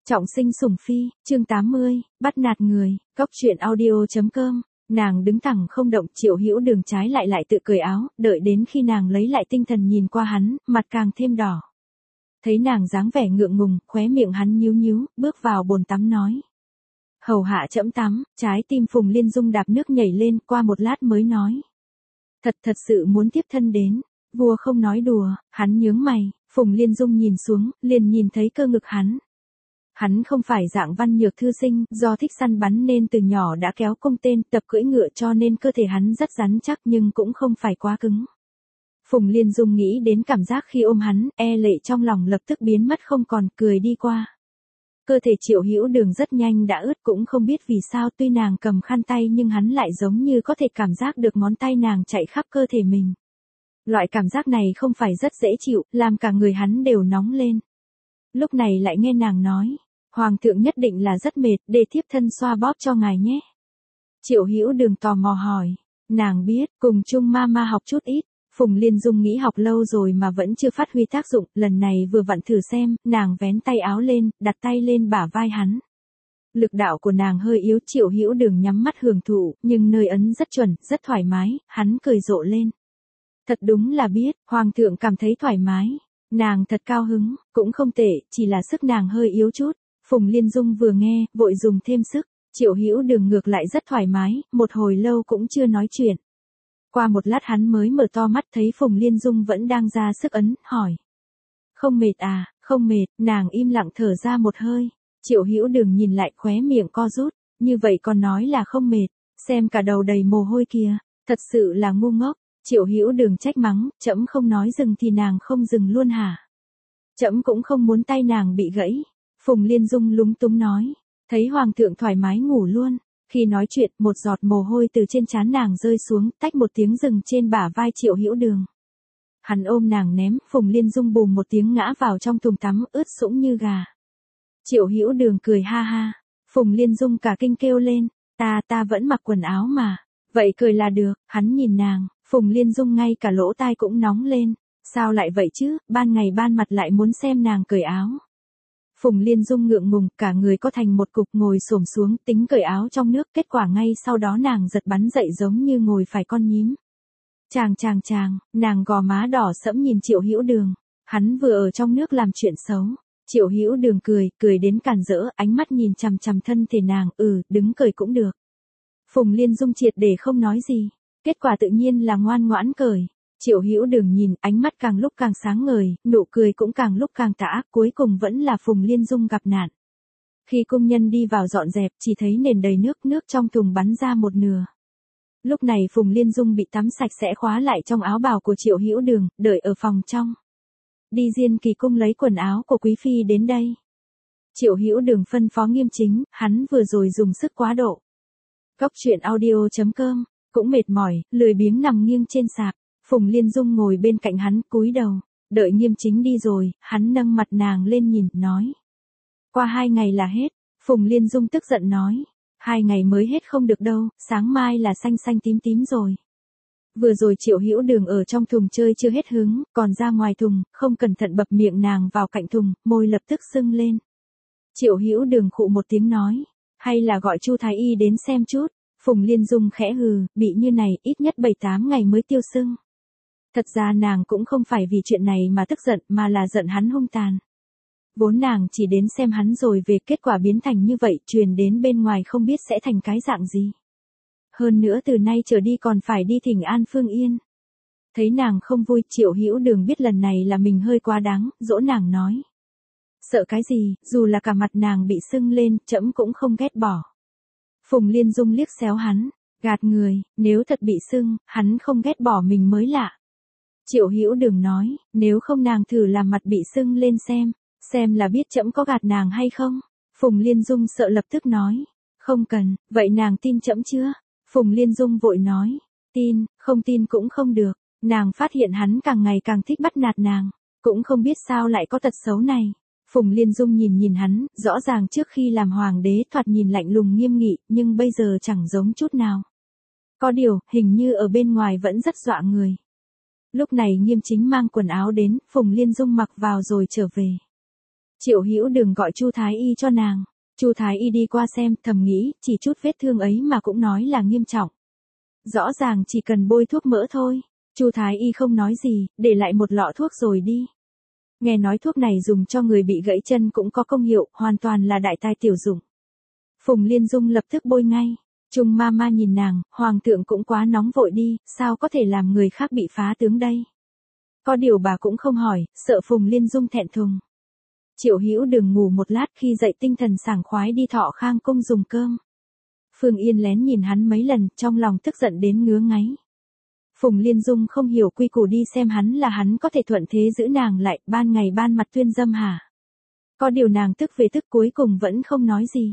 Trọng sinh sủng phi, chương 80, bắt nạt người, góc truyện audio.com. Nàng đứng thẳng không động, Triệu Hữu Đường trái lại tự cởi áo, đợi đến khi nàng lấy lại tinh thần nhìn qua hắn, mặt càng thêm đỏ. Thấy nàng dáng vẻ ngượng ngùng, khóe miệng hắn nhíu nhíu, bước vào bồn tắm nói: "Hầu hạ trẫm tắm." Trái tim Phùng Liên Dung đạp nước nhảy lên, qua một lát mới nói: Thật sự muốn tiếp thân đến." Vua không nói đùa, hắn nhướng mày, Phùng Liên Dung nhìn xuống, liền nhìn thấy cơ ngực hắn. Hắn không phải dạng văn nhược thư sinh, do thích săn bắn nên từ nhỏ đã kéo cung tên, tập cưỡi ngựa cho nên cơ thể hắn rất rắn chắc nhưng cũng không phải quá cứng. Phùng Liên Dung nghĩ đến cảm giác khi ôm hắn, e lệ trong lòng lập tức biến mất không còn, cười đi qua. Cơ thể Triệu Hữu Đường rất nhanh đã ướt, cũng không biết vì sao tuy nàng cầm khăn tay nhưng hắn lại giống như có thể cảm giác được ngón tay nàng chạy khắp cơ thể mình. Loại cảm giác này không phải rất dễ chịu, làm cả người hắn đều nóng lên. Lúc này lại nghe nàng nói: "Hoàng thượng nhất định là rất mệt, để thiếp thân xoa bóp cho ngài nhé." Triệu Hữu Đường tò mò hỏi. Nàng biết, cùng chung ma học chút ít. Phùng Liên Dung nghĩ học lâu rồi mà vẫn chưa phát huy tác dụng, lần này vừa vặn thử xem, nàng vén tay áo lên, đặt tay lên bả vai hắn. Lực đạo của nàng hơi yếu, Triệu Hữu Đường nhắm mắt hưởng thụ, nhưng nơi ấn rất chuẩn, rất thoải mái, hắn cười rộ lên. Thật đúng là biết, Hoàng thượng cảm thấy thoải mái. Nàng thật cao hứng, cũng không tệ, chỉ là sức nàng hơi yếu chút. Phùng Liên Dung vừa nghe, vội dùng thêm sức. Triệu Hữu Đường ngược lại rất thoải mái, một hồi lâu cũng chưa nói chuyện. Qua một lát hắn mới mở to mắt, thấy Phùng Liên Dung vẫn đang ra sức ấn, hỏi: "Không mệt à?" "Không mệt." Nàng im lặng thở ra một hơi. Triệu Hữu Đường nhìn lại, khóe miệng co rút. Như vậy còn nói là không mệt, xem cả đầu đầy mồ hôi kìa, thật sự là ngu ngốc. Triệu Hữu Đường trách mắng: "Trẫm không nói dừng thì nàng không dừng luôn hả? Trẫm cũng không muốn tay nàng bị gãy." Phùng Liên Dung lúng túng nói. Thấy Hoàng thượng thoải mái ngủ luôn. Khi nói chuyện, một giọt mồ hôi từ trên trán nàng rơi xuống, tách một tiếng dừng trên bả vai Triệu Hữu Đường. Hắn ôm nàng ném, Phùng Liên Dung bùm một tiếng ngã vào trong thùng tắm, ướt sũng như gà. Triệu Hữu Đường cười ha ha. Phùng Liên Dung cả kinh kêu lên: Ta vẫn mặc quần áo mà." "Vậy cười là được." Hắn nhìn nàng, Phùng Liên Dung ngay cả lỗ tai cũng nóng lên. Sao lại vậy chứ, ban ngày ban mặt lại muốn xem nàng cởi áo. Phùng Liên Dung ngượng ngùng, cả người co thành một cục, ngồi xổm xuống tính cởi áo trong nước, kết quả ngay sau đó nàng giật bắn dậy giống như ngồi phải con nhím. Chàng, nàng gò má đỏ sẫm nhìn Triệu Hữu Đường. Hắn vừa ở trong nước làm chuyện xấu. Triệu Hữu Đường cười đến càn rỡ, ánh mắt nhìn chằm chằm thân thể nàng, đứng cởi cũng được. Phùng Liên Dung triệt để không nói gì. Kết quả tự nhiên là ngoan ngoãn cởi. Triệu Hữu Đường nhìn, ánh mắt càng lúc càng sáng ngời, nụ cười cũng càng lúc càng tà ác, cuối cùng vẫn là Phùng Liên Dung gặp nạn. Khi công nhân đi vào dọn dẹp, chỉ thấy nền đầy nước trong thùng bắn ra một nửa. Lúc này Phùng Liên Dung bị tắm sạch sẽ khóa lại trong áo bào của Triệu Hữu Đường, đợi ở phòng trong. "Đi Diên Kỳ cung lấy quần áo của quý phi đến đây." Triệu Hữu Đường phân phó nghiêm chính, hắn vừa rồi dùng sức quá độ. Góc truyện audio.com, cũng mệt mỏi, lười biếng nằm nghiêng trên sạp. Phùng Liên Dung ngồi bên cạnh hắn, cúi đầu. Đợi nghiêm chính đi rồi, hắn nâng mặt nàng lên nhìn, nói: "Qua 2 ngày là hết." Phùng Liên Dung tức giận nói: "2 ngày mới hết không được đâu, sáng mai là xanh xanh tím rồi." Vừa rồi Triệu Hữu Đường ở trong thùng chơi chưa hết hứng, còn ra ngoài thùng, không cẩn thận bập miệng nàng vào cạnh thùng, môi lập tức sưng lên. Triệu Hữu Đường khụ một tiếng nói: "Hay là gọi Chu thái y đến xem chút." Phùng Liên Dung khẽ hừ, bị như này, ít nhất 7-8 ngày mới tiêu sưng. Thật ra nàng cũng không phải vì chuyện này mà tức giận, mà là giận hắn hung tàn. Vốn nàng chỉ đến xem hắn rồi về, kết quả biến thành như vậy, truyền đến bên ngoài không biết sẽ thành cái dạng gì. Hơn nữa từ nay trở đi còn phải đi thỉnh an Phương Yên. Thấy nàng không vui, Triệu Hữu Đường biết lần này là mình hơi quá đáng, dỗ nàng nói: "Sợ cái gì, dù là cả mặt nàng bị sưng lên, trẫm cũng không ghét bỏ." Phùng Liên Dung liếc xéo hắn, gạt người, nếu thật bị sưng, hắn không ghét bỏ mình mới lạ. Triệu Hữu Đường nói: "Nếu không nàng thử làm mặt bị sưng lên xem là biết trẫm có gạt nàng hay không." Phùng Liên Dung sợ lập tức nói: "Không cần." "Vậy nàng tin trẫm chưa?" Phùng Liên Dung vội nói: "Tin, không tin cũng không được." Nàng phát hiện hắn càng ngày càng thích bắt nạt nàng, cũng không biết sao lại có tật xấu này. Phùng Liên Dung nhìn hắn, rõ ràng trước khi làm hoàng đế thoạt nhìn lạnh lùng nghiêm nghị, nhưng bây giờ chẳng giống chút nào. Có điều, hình như ở bên ngoài vẫn rất dọa người. Lúc này nghiêm chính mang quần áo đến, Phùng Liên Dung mặc vào rồi trở về. Triệu Hữu Đường gọi Chu Thái Y cho nàng. Chu Thái Y đi qua xem, thầm nghĩ, chỉ chút vết thương ấy mà cũng nói là nghiêm trọng. Rõ ràng chỉ cần bôi thuốc mỡ thôi. Chu Thái Y không nói gì, để lại một lọ thuốc rồi đi. Nghe nói thuốc này dùng cho người bị gãy chân cũng có công hiệu, hoàn toàn là đại tai tiểu dụng. Phùng Liên Dung lập tức bôi ngay. Trung Mama nhìn nàng, hoàng thượng cũng quá nóng vội đi, sao có thể làm người khác bị phá tướng đây? Có điều bà cũng không hỏi, sợ Phùng Liên Dung thẹn thùng. Triệu Hữu Đường ngủ một lát, khi dậy tinh thần sảng khoái đi Thọ Khang cung dùng cơm. Phương Yên lén nhìn hắn mấy lần, trong lòng tức giận đến ngứa ngáy. Phùng Liên Dung không hiểu quy củ đi xem hắn có thể thuận thế giữ nàng lại, ban ngày ban mặt tuyên dâm hả? Có điều nàng tức về tức cuối cùng vẫn không nói gì.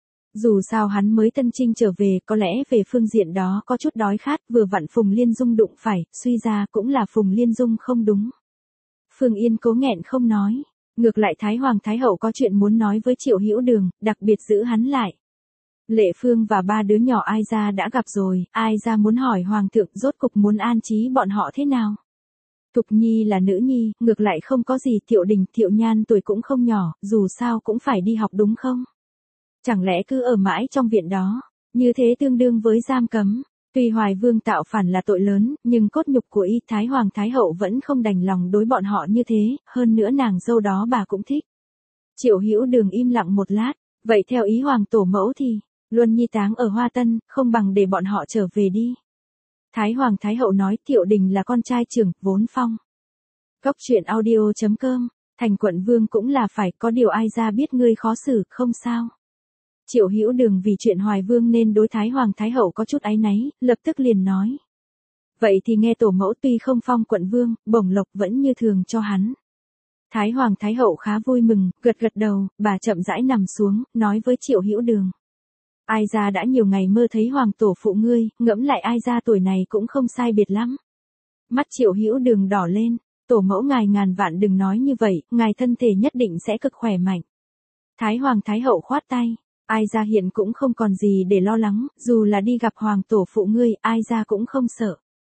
Dù sao hắn mới tân trinh trở về, có lẽ về phương diện đó có chút đói khát, vừa vặn Phùng Liên Dung đụng phải, suy ra cũng là Phùng Liên Dung không đúng. Phương Yên cố nghẹn không nói, ngược lại Thái Hoàng Thái Hậu có chuyện muốn nói với Triệu Hữu Đường, đặc biệt giữ hắn lại. Lệ Phương và ba đứa nhỏ Ai Gia đã gặp rồi, Ai Gia muốn hỏi Hoàng thượng rốt cục muốn an trí bọn họ thế nào. Thục Nhi là nữ nhi, ngược lại không có gì. Thiệu Đình, Thiệu Nhan tuổi cũng không nhỏ, dù sao cũng phải đi học đúng không? Chẳng lẽ cứ ở mãi trong viện đó, như thế tương đương với giam cấm. Tuy Hoài Vương tạo phản là tội lớn, nhưng cốt nhục của y Thái Hoàng Thái Hậu vẫn không đành lòng đối bọn họ như thế, hơn nữa nàng dâu đó bà cũng thích. Triệu Hữu Đường im lặng một lát, vậy theo ý Hoàng tổ mẫu thì, Luân Nhi táng ở Hoa Tân, không bằng để bọn họ trở về đi. Thái Hoàng Thái Hậu nói Thiệu Đình là con trai trưởng, vốn phong. Cốc truyện audio.com, thành quận vương cũng là phải, có điều Ai Gia biết ngươi khó xử, không sao. Triệu Hữu Đường vì chuyện Hoài Vương nên đối Thái Hoàng Thái Hậu có chút áy náy, lập tức liền nói. Vậy thì nghe tổ mẫu, tuy không phong quận vương, bổng lộc vẫn như thường cho hắn. Thái Hoàng Thái Hậu khá vui mừng, gật gật đầu, bà chậm rãi nằm xuống, nói với Triệu Hữu Đường. Ai Gia đã nhiều ngày mơ thấy Hoàng tổ phụ ngươi, ngẫm lại Ai Gia tuổi này cũng không sai biệt lắm. Mắt Triệu Hữu Đường đỏ lên, tổ mẫu ngài ngàn vạn đừng nói như vậy, ngài thân thể nhất định sẽ cực khỏe mạnh. Thái Hoàng Thái Hậu khoát tay. Ai Gia hiện cũng không còn gì để lo lắng, dù là đi gặp Hoàng tổ phụ ngươi, Ai Gia cũng không sợ.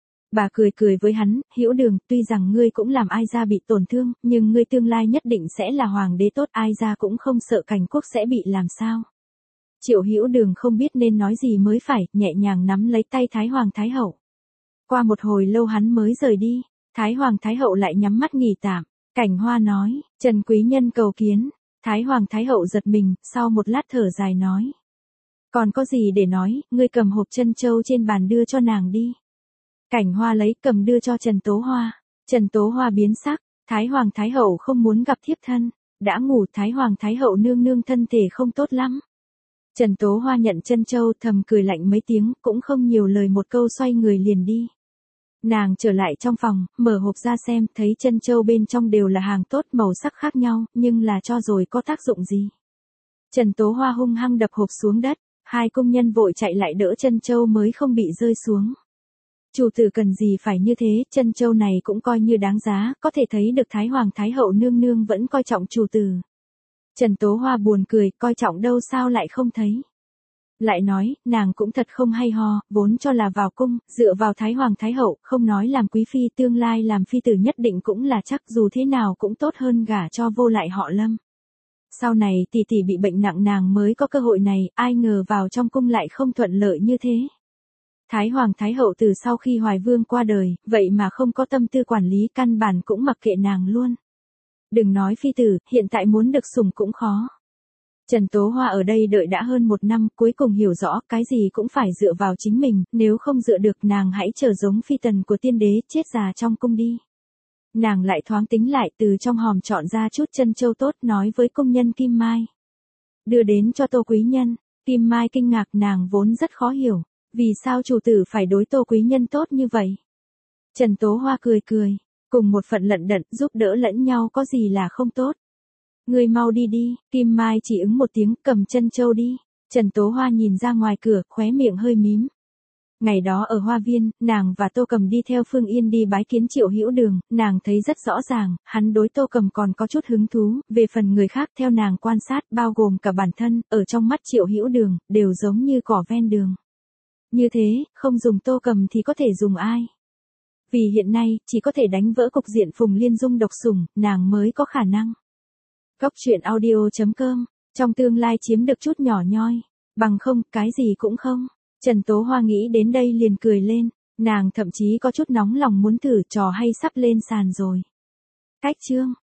Bà cười cười với hắn, Hữu Đường, tuy rằng ngươi cũng làm Ai Gia bị tổn thương, nhưng ngươi tương lai nhất định sẽ là hoàng đế tốt, Ai Gia cũng không sợ Cảnh quốc sẽ bị làm sao. Triệu Hữu Đường không biết nên nói gì mới phải, nhẹ nhàng nắm lấy tay Thái Hoàng Thái Hậu. Qua một hồi lâu hắn mới rời đi, Thái Hoàng Thái Hậu lại nhắm mắt nghỉ tạm. Cảnh Hoa nói, Trần quý nhân cầu kiến. Thái Hoàng Thái Hậu giật mình, sau một lát thở dài nói. Còn có gì để nói, ngươi cầm hộp trân châu trên bàn đưa cho nàng đi. Cảnh Hoa lấy cầm đưa cho Trần Tố Hoa. Trần Tố Hoa biến sắc, Thái Hoàng Thái Hậu không muốn gặp thiếp thân. Đã ngủ, Thái Hoàng Thái Hậu nương nương thân thể không tốt lắm. Trần Tố Hoa nhận trân châu, thầm cười lạnh mấy tiếng, cũng không nhiều lời, một câu xoay người liền đi. Nàng trở lại trong phòng, mở hộp ra xem, thấy trân châu bên trong đều là hàng tốt, màu sắc khác nhau, nhưng là cho rồi có tác dụng gì. Trần Tố Hoa hung hăng đập hộp xuống đất, hai công nhân vội chạy lại đỡ trân châu mới không bị rơi xuống. Chủ tử cần gì phải như thế, trân châu này cũng coi như đáng giá, có thể thấy được Thái Hoàng Thái Hậu nương nương vẫn coi trọng chủ tử. Trần Tố Hoa buồn cười, coi trọng đâu sao lại không thấy. Lại nói, nàng cũng thật không hay ho, vốn cho là vào cung, dựa vào Thái Hoàng Thái Hậu, không nói làm quý phi, tương lai làm phi tử nhất định cũng là chắc, dù thế nào cũng tốt hơn gả cho vô lại họ Lâm. Sau này tỷ tỷ bị bệnh nặng, nàng mới có cơ hội này, ai ngờ vào trong cung lại không thuận lợi như thế. Thái Hoàng Thái Hậu từ sau khi Hoài Vương qua đời, vậy mà không có tâm tư quản lý, căn bản cũng mặc kệ nàng luôn. Đừng nói phi tử, hiện tại muốn được sủng cũng khó. Trần Tố Hoa ở đây đợi đã hơn 1 năm, cuối cùng hiểu rõ, cái gì cũng phải dựa vào chính mình, nếu không dựa được nàng hãy trở giống phi tần của tiên đế, chết già trong cung đi. Nàng lại thoáng tính lại, từ trong hòm chọn ra chút trân châu tốt, nói với công nhân Kim Mai. Đưa đến cho Tô quý nhân. Kim Mai kinh ngạc, nàng vốn rất khó hiểu, vì sao chủ tử phải đối Tô quý nhân tốt như vậy. Trần Tố Hoa cười cười, cùng một phận lận đận, giúp đỡ lẫn nhau có gì là không tốt. Ngươi mau đi đi, Kim Mai chỉ ứng một tiếng, cầm trân châu đi. Trần Tố Hoa nhìn ra ngoài cửa, khóe miệng hơi mím. Ngày đó ở Hoa Viên, nàng và Tô Cầm đi theo Phương Yên đi bái kiến Triệu Hữu Đường, nàng thấy rất rõ ràng, hắn đối Tô Cầm còn có chút hứng thú, về phần người khác theo nàng quan sát, bao gồm cả bản thân, ở trong mắt Triệu Hữu Đường, đều giống như cỏ ven đường. Như thế, không dùng Tô Cầm thì có thể dùng ai? Vì hiện nay, chỉ có thể đánh vỡ cục diện Phùng Liên Dung độc sủng, nàng mới có khả năng. Cốc truyện audio.com, trong tương lai chiếm được chút nhỏ nhoi, bằng không, cái gì cũng không. Trần Tố Hoa nghĩ đến đây liền cười lên, nàng thậm chí có chút nóng lòng muốn thử trò hay sắp lên sàn rồi. Cách chương